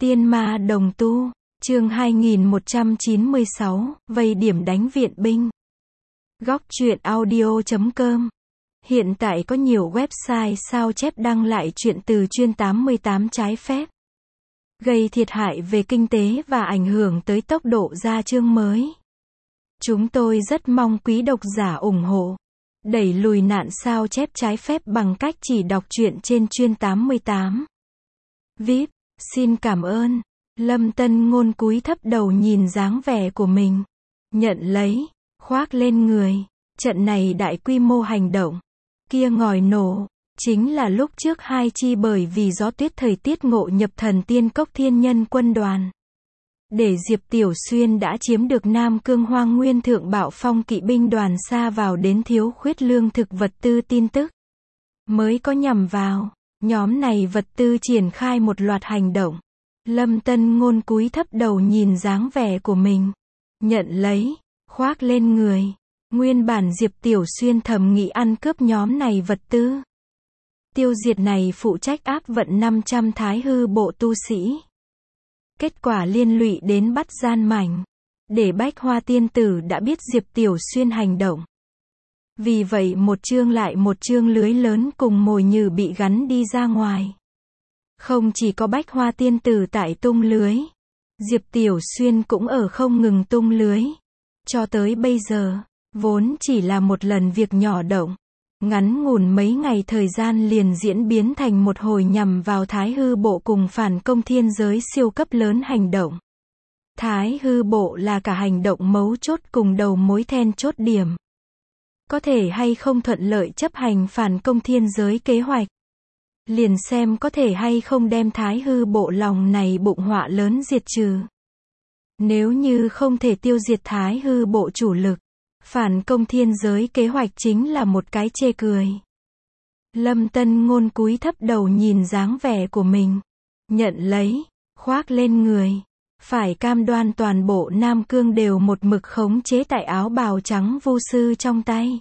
Tiên ma đồng tu, chương 2196, vây điểm đánh viện binh. Góc truyện audio.com. Hiện tại có nhiều website sao chép đăng lại truyện từ chuyên 88 trái phép, gây thiệt hại về kinh tế và ảnh hưởng tới tốc độ ra chương mới. Chúng tôi rất mong quý độc giả ủng hộ, đẩy lùi nạn sao chép trái phép bằng cách chỉ đọc truyện trên chuyên 88. VIP, xin cảm ơn. Lâm Tân Ngôn cúi thấp đầu nhìn dáng vẻ của mình. Nhận lấy, khoác lên người. Trận này đại quy mô hành động. Kia ngòi nổ, chính là lúc trước hai chi bởi vì gió tuyết thời tiết ngộ nhập Thần Tiên Cốc Thiên Nhân quân đoàn. Để Diệp Tiểu Xuyên đã chiếm được Nam Cương Hoang Nguyên Thượng Bạo Phong kỵ binh đoàn xa vào đến thiếu khuyết lương thực vật tư tin tức. Mới có nhằm vào, nhóm này vật tư triển khai một loạt hành động. Lâm Tân Ngôn cúi thấp đầu nhìn dáng vẻ của mình. Nhận lấy, khoác lên người. Nguyên bản Diệp Tiểu Xuyên thầm nghĩ ăn cướp nhóm này vật tư. Tiêu diệt này phụ trách áp vận 500 thái hư bộ tu sĩ. Kết quả liên lụy đến bắt gian mảnh. Để Bách Hoa Tiên Tử đã biết Diệp Tiểu Xuyên hành động. Vì vậy một chương lại một chương lưới lớn cùng mồi nhử bị gắn đi ra ngoài. Không chỉ có Bách Hoa Tiên Tử tại tung lưới, Diệp Tiểu Xuyên cũng ở không ngừng tung lưới. Cho tới bây giờ, vốn chỉ là một lần việc nhỏ động, ngắn ngủn mấy ngày thời gian liền diễn biến thành một hồi nhằm vào Thái Hư Bộ cùng phản công thiên giới siêu cấp lớn hành động. Thái Hư Bộ là cả hành động mấu chốt cùng đầu mối then chốt điểm. Có thể hay không thuận lợi chấp hành phản công thiên giới kế hoạch. Liền xem có thể hay không đem Thái Hư Bộ lòng này bụng họa lớn diệt trừ. Nếu như không thể tiêu diệt Thái Hư Bộ chủ lực, phản công thiên giới kế hoạch chính là một cái chê cười. Lâm Tân Ngôn cúi thấp đầu nhìn dáng vẻ của mình. Nhận lấy, khoác lên người. Phải cam đoan toàn bộ Nam Cương đều một mực khống chế tại áo bào trắng vu sư trong tay.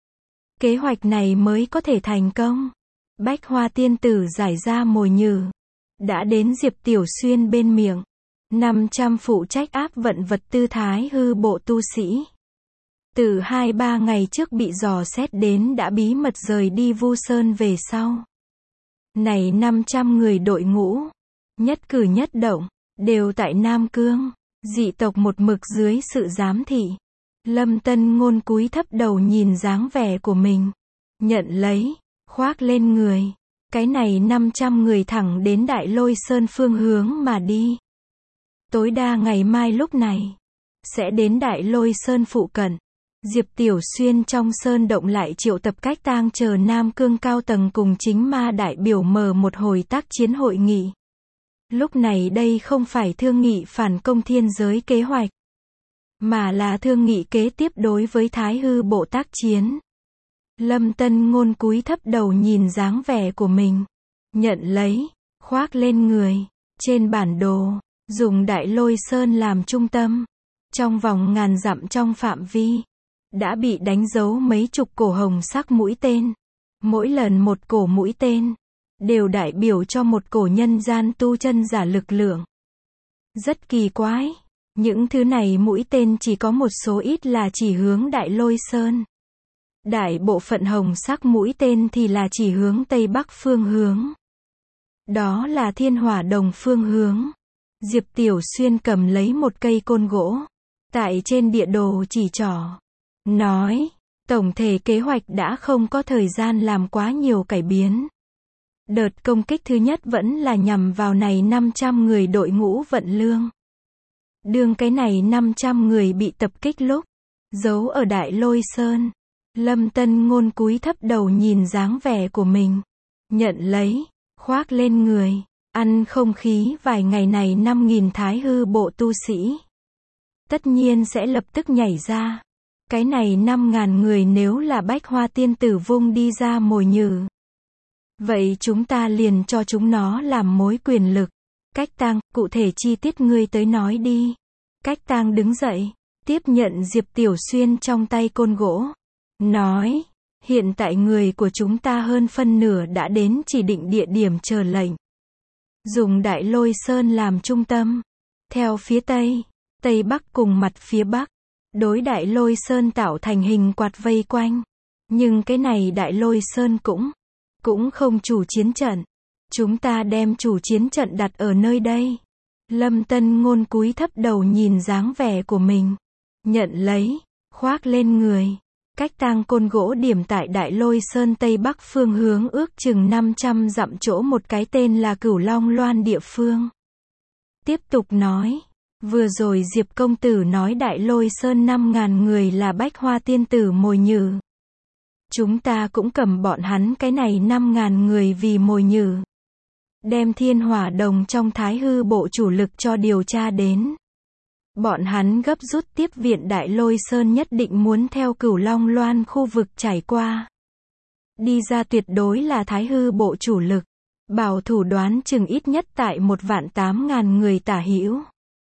Kế hoạch này mới có thể thành công. Bách Hoa Tiên Tử giải ra mồi nhử. Đã đến Diệp Tiểu Xuyên bên miệng. 500 phụ trách áp vận vật tư Thái Hư Bộ tu sĩ. Từ 2-3 ngày trước bị dò xét đến đã bí mật rời đi Vu Sơn về sau. Này 500 người đội ngũ, nhất cử nhất động, đều tại Nam Cương, dị tộc một mực dưới sự giám thị. Lâm Tân Ngôn cúi thấp đầu nhìn dáng vẻ của mình. Nhận lấy, khoác lên người. Cái này 500 người thẳng đến Đại Lôi Sơn phương hướng mà đi. Tối đa ngày mai lúc này, sẽ đến Đại Lôi Sơn phụ cận. Diệp Tiểu Xuyên trong sơn động lại triệu tập cách tang chờ Nam Cương cao tầng cùng chính ma đại biểu mở một hồi tác chiến hội nghị. Lúc này đây không phải thương nghị phản công thiên giới kế hoạch, mà là thương nghị kế tiếp đối với Thái Hư Bộ tác chiến. Lâm Tân Ngôn cúi thấp đầu nhìn dáng vẻ của mình. Nhận lấy, khoác lên người. Trên bản đồ, dùng Đại Lôi Sơn làm trung tâm. Trong vòng ngàn dặm trong phạm vi, đã bị đánh dấu mấy chục cổ hồng sắc mũi tên. Mỗi lần một cổ mũi tên, đều đại biểu cho một cổ nhân gian tu chân giả lực lượng. Rất kỳ quái, những thứ này mũi tên chỉ có một số ít là chỉ hướng Đại Lôi Sơn. Đại bộ phận hồng sắc mũi tên thì là chỉ hướng Tây Bắc phương hướng. Đó là Thiên Hỏa Đồng phương hướng. Diệp Tiểu Xuyên cầm lấy một cây côn gỗ, tại trên địa đồ chỉ trỏ. Nói, tổng thể kế hoạch đã không có thời gian làm quá nhiều cải biến. Đợt công kích thứ nhất vẫn là nhằm vào này 500 người đội ngũ vận lương. Đương cái này 500 người bị tập kích lúc, giấu ở Đại Lôi Sơn. Lâm Tân Ngôn cúi thấp đầu nhìn dáng vẻ của mình. Nhận lấy, khoác lên người. Ăn không khí vài ngày này 5.000 Thái Hư Bộ tu sĩ. Tất nhiên sẽ lập tức nhảy ra. Cái này 5.000 người nếu là Bách Hoa Tiên Tử vung đi ra mồi nhử. Vậy chúng ta liền cho chúng nó làm mối quyền lực. Cách Tang, cụ thể chi tiết ngươi tới nói đi. Cách Tang đứng dậy, tiếp nhận Diệp Tiểu Xuyên trong tay côn gỗ. Nói, hiện tại người của chúng ta hơn phân nửa đã đến chỉ định địa điểm chờ lệnh. dùng Đại Lôi Sơn làm trung tâm. Theo phía Tây, Tây Bắc cùng mặt phía Bắc, đối Đại Lôi Sơn tạo thành hình quạt vây quanh. Nhưng cái này Đại Lôi Sơn cũng không chủ chiến trận. Chúng ta đem chủ chiến trận đặt ở nơi đây. Lâm Tân Ngôn cúi thấp đầu nhìn dáng vẻ của mình. Nhận lấy, khoác lên người. Cách tang côn gỗ điểm tại Đại Lôi Sơn Tây Bắc phương hướng ước chừng 500 dặm chỗ một cái tên là Cửu Long Loan địa phương. Tiếp tục nói, vừa rồi Diệp công tử nói Đại Lôi Sơn 5.000 người là Bách Hoa tiên tử mồi nhử. Chúng ta cũng cầm bọn hắn cái này 5.000 người vì mồi nhử. Đem Thiên Hỏa Đồng trong Thái Hư bộ chủ lực cho điều tra đến. Bọn hắn gấp rút tiếp viện Đại Lôi Sơn nhất định muốn theo Cửu Long Loan khu vực trải qua. Đi ra tuyệt đối là Thái Hư bộ chủ lực. Bảo thủ đoán chừng ít nhất tại 1.800.000 người tả hữu.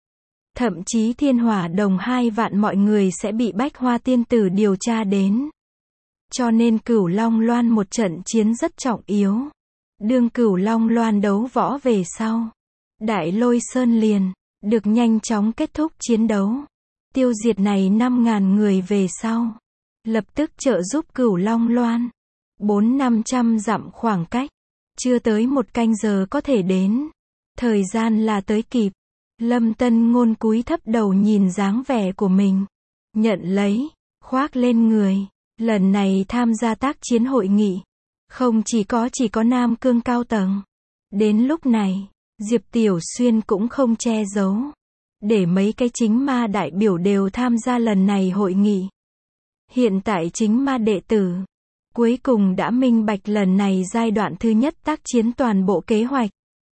Thậm chí Thiên Hỏa Đồng 2 vạn mọi người sẽ bị Bách Hoa tiên tử điều tra đến. Cho nên Cửu Long Loan một trận chiến rất trọng yếu. Đương Cửu Long Loan đấu võ về sau, Đại Lôi Sơn liền được nhanh chóng kết thúc chiến đấu. Tiêu diệt này 5.000 người về sau, lập tức trợ giúp Cửu Long Loan. 400-500 dặm khoảng cách, chưa tới 1 canh giờ có thể đến. Thời gian là tới kịp. Lâm Tân Ngôn cúi thấp đầu nhìn dáng vẻ của mình. Nhận lấy, khoác lên người. Lần này tham gia tác chiến hội nghị, không chỉ có Nam Cương cao tầng. Đến lúc này, Diệp Tiểu Xuyên cũng không che giấu. Để mấy cái chính ma đại biểu đều tham gia lần này hội nghị. Hiện tại chính ma đệ tử, cuối cùng đã minh bạch lần này giai đoạn thứ nhất tác chiến toàn bộ kế hoạch.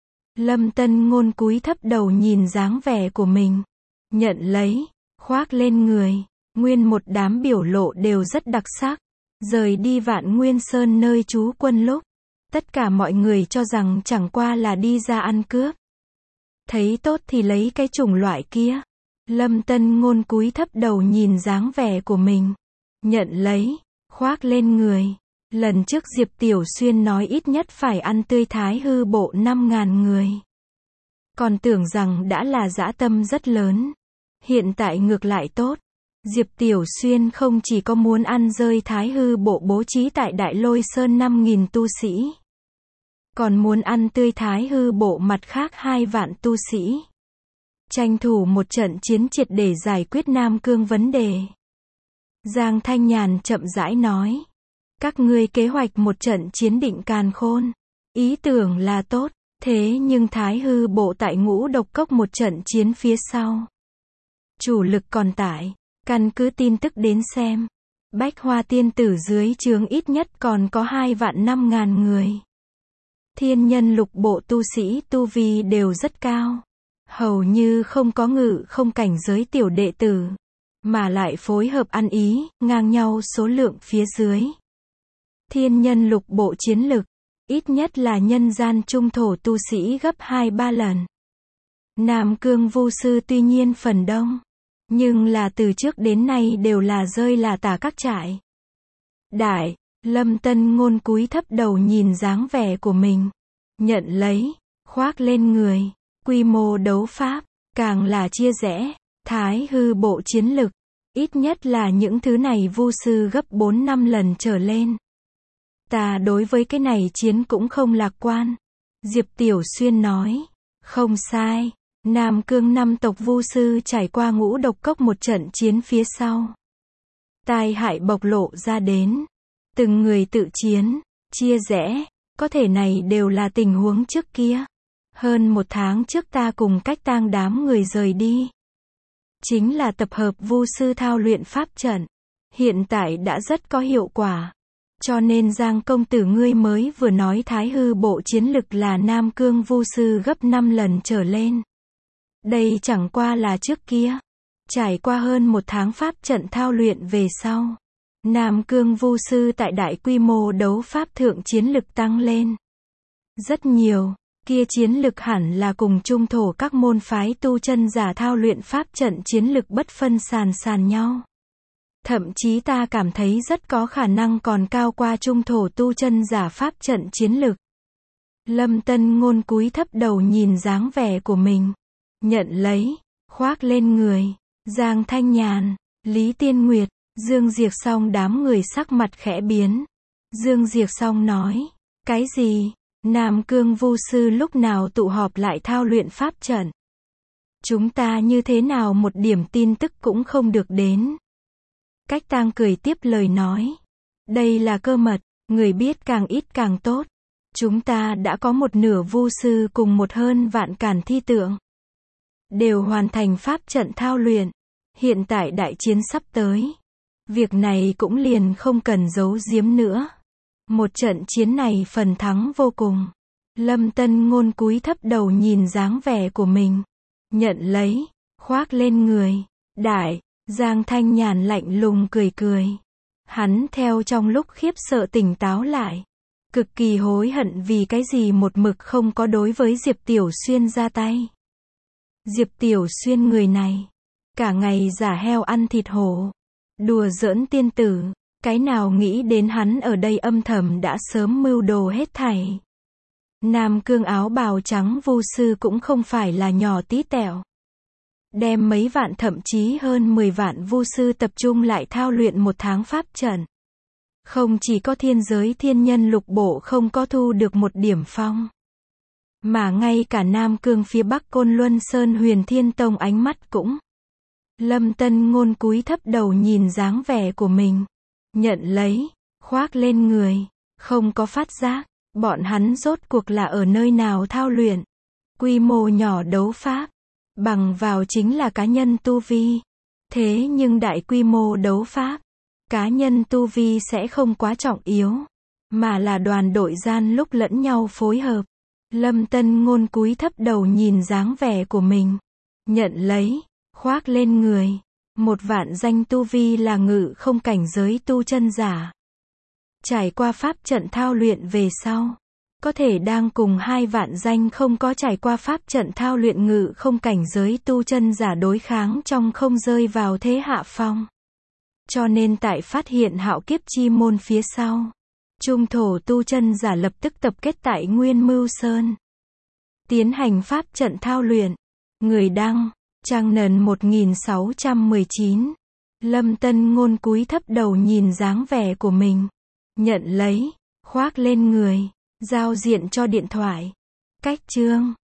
Lâm Tân Ngôn cúi thấp đầu nhìn dáng vẻ của mình. Nhận lấy, khoác lên người. Nguyên một đám biểu lộ đều rất đặc sắc. Rời đi Vạn Nguyên Sơn nơi trú quân lúc, tất cả mọi người cho rằng chẳng qua là đi ra ăn cướp. Thấy tốt thì lấy cái chủng loại kia. Lâm Tân Ngôn cúi thấp đầu nhìn dáng vẻ của mình. Nhận lấy, khoác lên người. Lần trước Diệp Tiểu Xuyên nói ít nhất phải ăn tươi Thái Hư bộ 5.000 người. Còn tưởng rằng đã là dã tâm rất lớn. Hiện tại ngược lại tốt. Diệp Tiểu Xuyên không chỉ có muốn ăn rơi Thái Hư bộ bố trí tại Đại Lôi Sơn 5.000 tu sĩ. Còn muốn ăn tươi Thái Hư bộ mặt khác 2 vạn tu sĩ. Tranh thủ một trận chiến triệt để giải quyết Nam Cương vấn đề. Giang Thanh Nhàn chậm rãi nói. Các ngươi kế hoạch một trận chiến định càn khôn. Ý tưởng là tốt, thế nhưng Thái Hư bộ tại Ngũ Độc Cốc một trận chiến phía sau. Chủ lực còn tại. Căn cứ tin tức đến xem, Bách Hoa tiên tử dưới trướng ít nhất còn có 2.500.000 người. Thiên nhân lục bộ tu sĩ tu vi đều rất cao. Hầu như không có ngự không cảnh giới tiểu đệ tử. Mà lại phối hợp ăn ý, ngang nhau số lượng phía dưới. Thiên nhân lục bộ chiến lực, ít nhất là nhân gian trung thổ tu sĩ gấp 2-3 lần. Nam Cương Vu sư tuy nhiên phần đông. Nhưng là từ trước đến nay đều là rơi là tả các trại. Lâm Tân Ngôn cúi thấp đầu nhìn dáng vẻ của mình. Nhận lấy, khoác lên người. Quy mô đấu pháp, càng là chia rẽ. Thái Hư bộ chiến lực, ít nhất là những thứ này vu sư gấp 4-5 lần trở lên. Ta đối với cái này chiến cũng không lạc quan. Diệp Tiểu Xuyên nói. Không sai. Nam Cương 5 tộc vu sư trải qua Ngũ Độc Cốc một trận chiến phía sau. Tai hại bộc lộ ra đến. Từng người tự chiến, chia rẽ, có thể này đều là tình huống trước kia. Hơn 1 tháng trước ta cùng Cách Tang đám người rời đi. Chính là tập hợp vu sư thao luyện pháp trận. Hiện tại đã rất có hiệu quả. Cho nên Giang công tử ngươi mới vừa nói Thái Hư bộ chiến lực là Nam Cương vu sư gấp 5 lần trở lên. Đây chẳng qua là trước kia. Trải qua hơn 1 tháng pháp trận thao luyện về sau. Nam Cương vu sư tại đại quy mô đấu pháp thượng chiến lực tăng lên. Rất nhiều, kia chiến lực hẳn là cùng trung thổ các môn phái tu chân giả thao luyện pháp trận chiến lực bất phân sàn nhau. Thậm chí ta cảm thấy rất có khả năng còn cao qua trung thổ tu chân giả pháp trận chiến lực. Lâm Tân Ngôn cúi thấp đầu nhìn dáng vẻ của mình. Nhận lấy, khoác lên người. Giang Thanh Nhàn, Lý Tiên Nguyệt, Dương Diệc Song đám người sắc mặt khẽ biến. Dương Diệc Song nói, cái gì? Nam Cương Vu sư lúc nào tụ họp lại thao luyện pháp trận? Chúng ta như thế nào một điểm tin tức cũng không được đến. Cách Tang cười tiếp lời nói, đây là cơ mật, người biết càng ít càng tốt. Chúng ta đã có một nửa vu sư cùng một hơn vạn càn thi tượng. Đều hoàn thành pháp trận thao luyện. Hiện tại đại chiến sắp tới. Việc này cũng liền không cần giấu giếm nữa. Một trận chiến này phần thắng vô cùng. Lâm Tân Ngôn cúi thấp đầu nhìn dáng vẻ của mình. Nhận lấy, khoác lên người. Đại, Giang Thanh Nhàn lạnh lùng cười cười. Hắn theo trong lúc khiếp sợ tỉnh táo lại. Cực kỳ hối hận vì cái gì một mực không có đối với Diệp Tiểu Xuyên ra tay. Diệp Tiểu Xuyên người này, cả ngày giả heo ăn thịt hổ, đùa giỡn tiên tử, cái nào nghĩ đến hắn ở đây âm thầm đã sớm mưu đồ hết thảy. Nam Cương áo bào trắng vu sư cũng không phải là nhỏ tí tẹo. Đem mấy vạn thậm chí hơn 10 vạn vu sư tập trung lại thao luyện một tháng pháp trận. Không chỉ có thiên giới thiên nhân lục bộ không có thu được một điểm phong. Mà ngay cả Nam Cương phía Bắc Côn Luân Sơn Huyền Thiên Tông ánh mắt cũng. Lâm Tân Ngôn cúi thấp đầu nhìn dáng vẻ của mình. Nhận lấy, khoác lên người. Không có phát giác, bọn hắn rốt cuộc là ở nơi nào thao luyện. Quy mô nhỏ đấu pháp. Bằng vào chính là cá nhân tu vi. Thế nhưng đại quy mô đấu pháp. Cá nhân tu vi sẽ không quá trọng yếu. Mà là đoàn đội gian lúc lẫn nhau phối hợp. Lâm Tân Ngôn cúi thấp đầu nhìn dáng vẻ của mình. Nhận lấy, khoác lên người. Một vạn danh tu vi là ngự không cảnh giới tu chân giả. Trải qua pháp trận thao luyện về sau. Có thể đang cùng 2 vạn danh không có trải qua pháp trận thao luyện ngự không cảnh giới tu chân giả đối kháng trong không rơi vào thế hạ phong. Cho nên tại phát hiện Hạo Kiếp Chi Môn phía sau. Trung thổ tu chân giả lập tức tập kết tại Nguyên Mưu Sơn. Tiến hành pháp trận thao luyện. Người đăng, Trang Nần 1619. Lâm Tân Ngôn cúi thấp đầu nhìn dáng vẻ của mình. Nhận lấy, khoác lên người. Giao diện cho điện thoại. Cách chương.